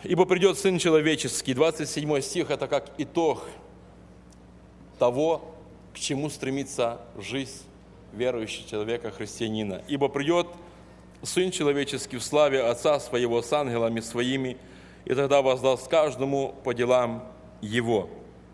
Ибо придет Сын Человеческий, 27 стих, это как итог того, к чему стремится жизнь верующего человека, христианина. Ибо придет Сын Человеческий в славе Отца Своего с ангелами Своими, и тогда воздаст каждому по делам Его.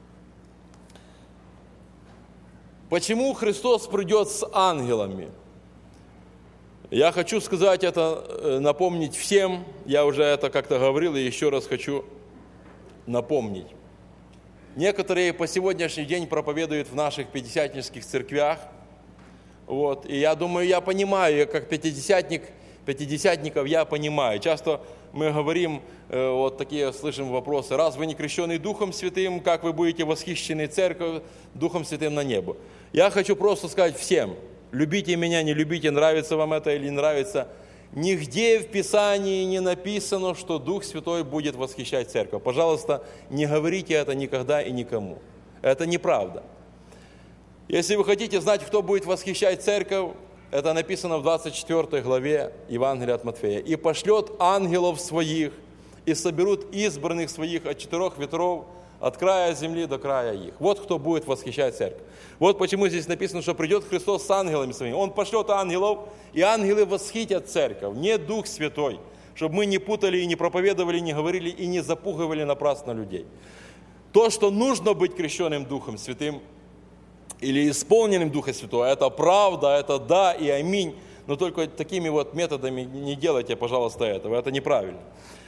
Почему Христос придет с ангелами? Я хочу сказать это, напомнить всем, я уже это как-то говорил, и еще раз хочу напомнить. Некоторые по сегодняшний день проповедуют в наших пятидесятнических церквях, и я думаю, я понимаю, я как пятидесятников я понимаю. Часто мы говорим, такие слышим вопросы: раз вы не крещены Духом Святым, как вы будете восхищены Церковью Духом Святым на небо? Я хочу просто сказать всем: любите меня, не любите, нравится вам это или не нравится. Нигде в Писании не написано, что Дух Святой будет восхищать Церковь. Пожалуйста, не говорите это никогда и никому. Это неправда. Если вы хотите знать, кто будет восхищать Церковь, это написано в 24 главе Евангелия от Матфея. «И пошлет ангелов своих, и соберут избранных своих от 4 ветров, от края земли до края их». Вот кто будет восхищать Церковь. Вот почему здесь написано, что придет Христос с ангелами своими. Он пошлет ангелов, и ангелы восхитят Церковь, не Дух Святой, чтобы мы не путали и не проповедовали, не говорили и не запугивали напрасно людей. То, что нужно быть крещенным Духом Святым или исполненным Духа Святого, это правда, это да и аминь, но только такими методами не делайте, пожалуйста, этого, это неправильно.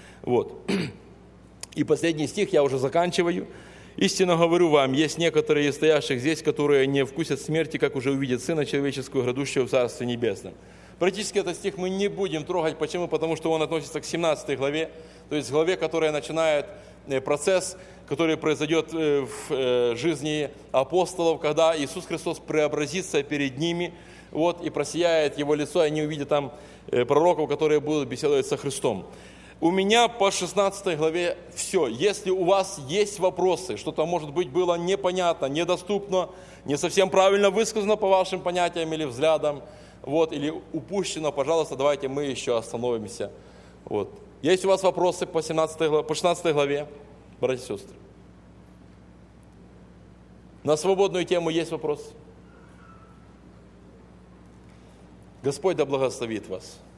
И последний стих, я уже заканчиваю. «Истинно говорю вам, есть некоторые из стоящих здесь, которые не вкусят смерти, как уже увидят Сына Человеческого, грядущего в Царстве Небесном». Практически этот стих мы не будем трогать. Почему? Потому что он относится к 17 главе, то есть главе, которая начинает процесс, который произойдет в жизни апостолов, когда Иисус Христос преобразится перед ними, и просияет Его лицо, и они увидят там пророков, которые будут беседовать со Христом. У меня по 16 главе все. Если у вас есть вопросы, что-то, может быть, было непонятно, недоступно, не совсем правильно высказано по вашим понятиям или взглядам, или упущено, пожалуйста, давайте мы еще остановимся. Есть у вас вопросы по 16 главе, братья и сестры? На свободную тему есть вопросы? Господь да благословит вас.